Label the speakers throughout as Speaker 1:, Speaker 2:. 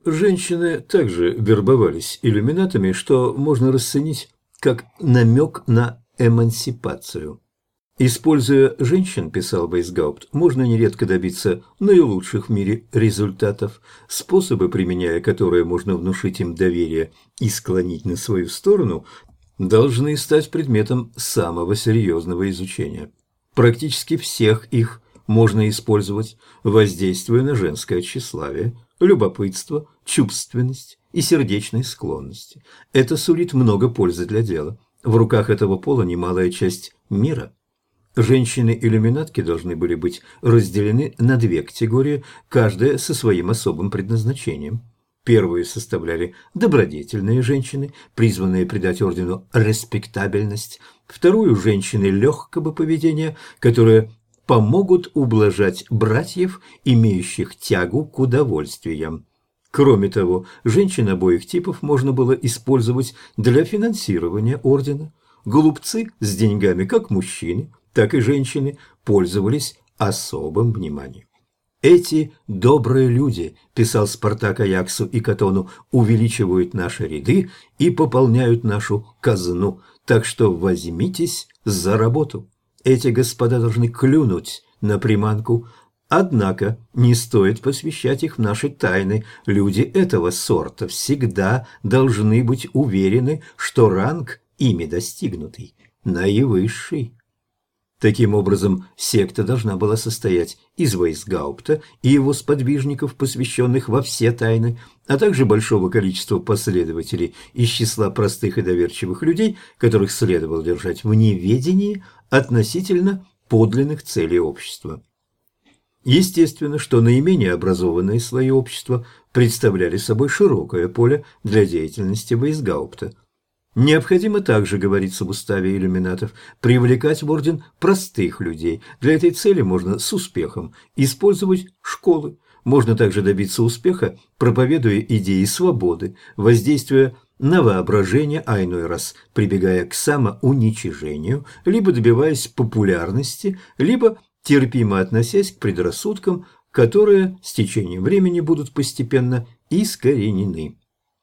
Speaker 1: Женщины также вербовались иллюминатами, что можно расценить как намек на эмансипацию. Используя женщин, писал Вейсгаупт, можно нередко добиться наилучших в мире результатов, способы, применяя которые можно внушить им доверие и склонить на свою сторону, должны стать предметом самого серьезного изучения. Практически всех их можно использовать, воздействуя на женское тщеславие, любопытство, чувственность и сердечные склонности. Это сулит много пользы для дела. В руках этого пола немалая часть мира. Женщины-иллюминатки должны были быть разделены на две категории, каждая со своим особым предназначением. Первую составляли добродетельные женщины, призванные придать ордену респектабельность. Вторую – женщины легкого поведения, которые помогут ублажать братьев, имеющих тягу к удовольствиям. Кроме того, женщин обоих типов можно было использовать для финансирования ордена. Глупцы с деньгами, как мужчины, так и женщины, пользовались особым вниманием. «Эти добрые люди, – писал Спартак Аяксу и Катону, – увеличивают наши ряды и пополняют нашу казну, так что возьмитесь за работу. Эти господа должны клюнуть на приманку, однако не стоит посвящать их в наши тайны. Люди этого сорта всегда должны быть уверены, что ранг, ими достигнутый, наивысший». Таким образом, секта должна была состоять из Вейсгаупта и его сподвижников, посвященных во все тайны, а также большого количества последователей из числа простых и доверчивых людей, которых следовало держать в неведении относительно подлинных целей общества. Естественно, что наименее образованные слои общества представляли собой широкое поле для деятельности Вейсгаупта. Необходимо также, говорится в уставе иллюминатов, привлекать в орден простых людей. Для этой цели можно с успехом использовать школы. Можно также добиться успеха, проповедуя идеи свободы, воздействуя на воображение, а иной раз прибегая к самоуничижению, либо добиваясь популярности, либо терпимо относясь к предрассудкам, которые с течением времени будут постепенно искоренены.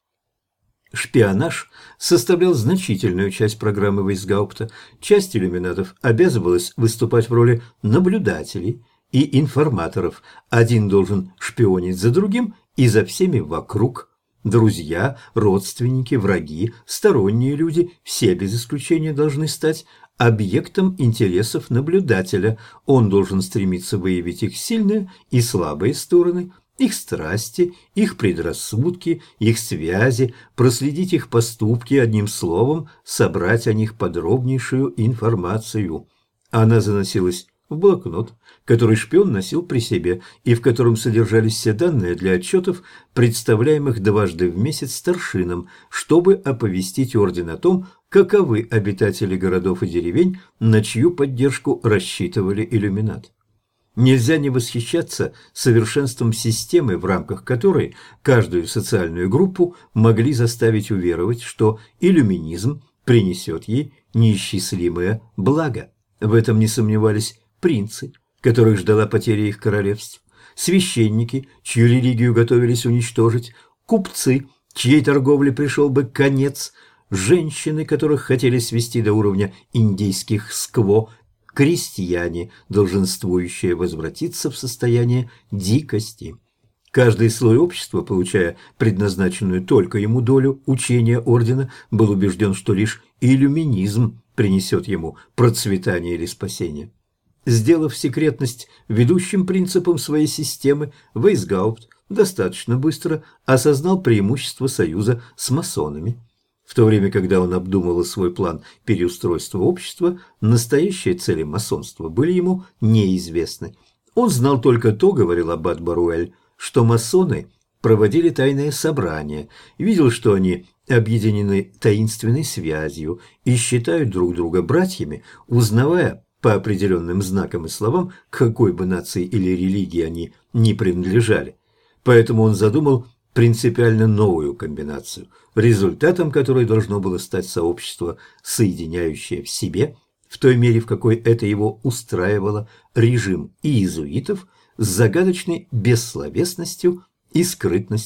Speaker 1: Шпионаж составлял значительную часть программы Вейсгаупта. Часть иллюминатов обязывалась выступать в роли наблюдателей и информаторов. Один должен шпионить за другим и за всеми вокруг. Друзья, родственники, враги, сторонние люди – все без исключения должны стать объектом интересов наблюдателя. Он должен стремиться выявить их сильные и слабые стороны, их страсти, их предрассудки, их связи, проследить их поступки, одним словом, собрать о них подробнейшую информацию. Она заносилась в блокнот, который шпион носил при себе и в котором содержались все данные для отчетов, представляемых дважды в месяц старшинам, чтобы оповестить орден о том, каковы обитатели городов и деревень, на чью поддержку рассчитывали иллюминат. Нельзя не восхищаться совершенством системы, в рамках которой каждую социальную группу могли заставить уверовать, что иллюминизм принесет ей неисчислимое благо. В этом не сомневались принцы, которых ждала потеря их королевств, священники, чью религию готовились уничтожить, купцы, чьей торговле пришел бы конец, женщины, которых хотели свести до уровня индейских скво, крестьяне, долженствующие возвратиться в состояние дикости. Каждый слой общества, получая предназначенную только ему долю учения ордена, был убежден, что лишь иллюминизм принесет ему процветание или спасение. Сделав секретность ведущим принципом своей системы, Вейсгаупт достаточно быстро осознал преимущество союза с масонами. В то время, когда он обдумывал свой план переустройства общества, настоящие цели масонства были ему неизвестны. Он знал только то, говорил аббат Баруэль, что масоны проводили тайные собрания, видел, что они объединены таинственной связью и считают друг друга братьями, узнавая по определенным знакам и словам, к какой бы нации или религии они не принадлежали. Поэтому он задумал принципиально новую комбинацию, результатом которой должно было стать сообщество, соединяющее в себе, в той мере, в какой это его устраивало, режим иезуитов с загадочной бессловесностью и скрытностью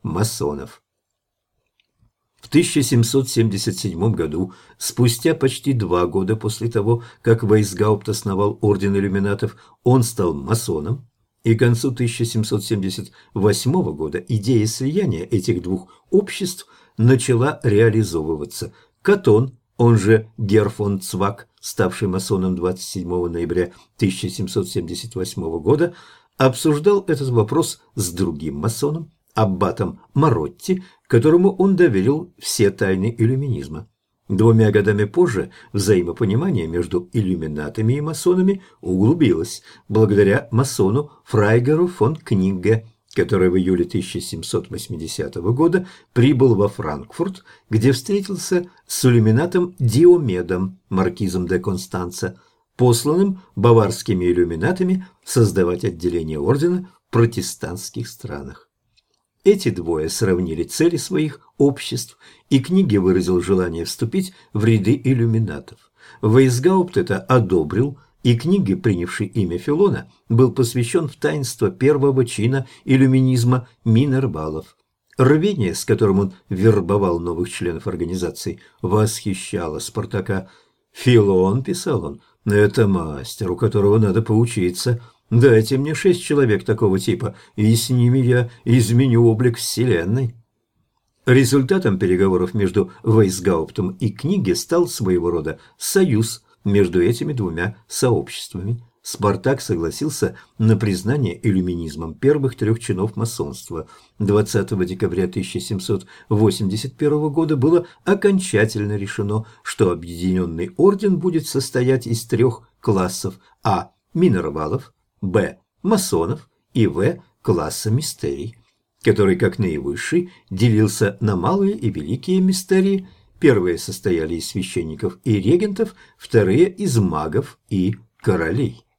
Speaker 1: масонов. В 1777 году, спустя почти 2 года после того, как Вейсгаупт основал Орден Иллюминатов, он стал масоном, и к концу 1778 года идея слияния этих двух обществ начала реализовываться. Катон, он же Герр фон Цвак, ставший масоном 27 ноября 1778 года, обсуждал этот вопрос с другим масоном, аббатом Маротти, которому он доверил все тайны иллюминизма. 2 годами позже взаимопонимание между иллюминатами и масонами углубилось благодаря масону Фрайгеру фон Книгге, который в июле 1780 года прибыл во Франкфурт, где встретился с иллюминатом Диомедом, маркизом де Констанца, посланным баварскими иллюминатами создавать отделение ордена в протестантских странах. Эти двое сравнили цели своих обществ, и Книгге выразил желание вступить в ряды иллюминатов. Вейсгаупт это одобрил, и Книгге, принявший имя Филона, был посвящен в таинство первого чина иллюминизма Минервалов. Рвение, с которым он вербовал новых членов организации, восхищало Спартака. «Филон», – писал он, – «это мастер, у которого надо поучиться. Дайте мне 6 человек такого типа, и с ними я изменю облик Вселенной». Результатом переговоров между Вейсгауптом и Книгге стал своего рода союз между этими двумя сообществами. Спартак согласился на признание иллюминизмом первых 3 чинов масонства. 20 декабря 1781 года было окончательно решено, что объединенный орден будет состоять из 3 классов: а. Минервалов, б. масонов и в. класса мистерий, который, как наивысший, делился на малые и великие мистерии. Первые состояли из священников и регентов, вторые – из магов и королей.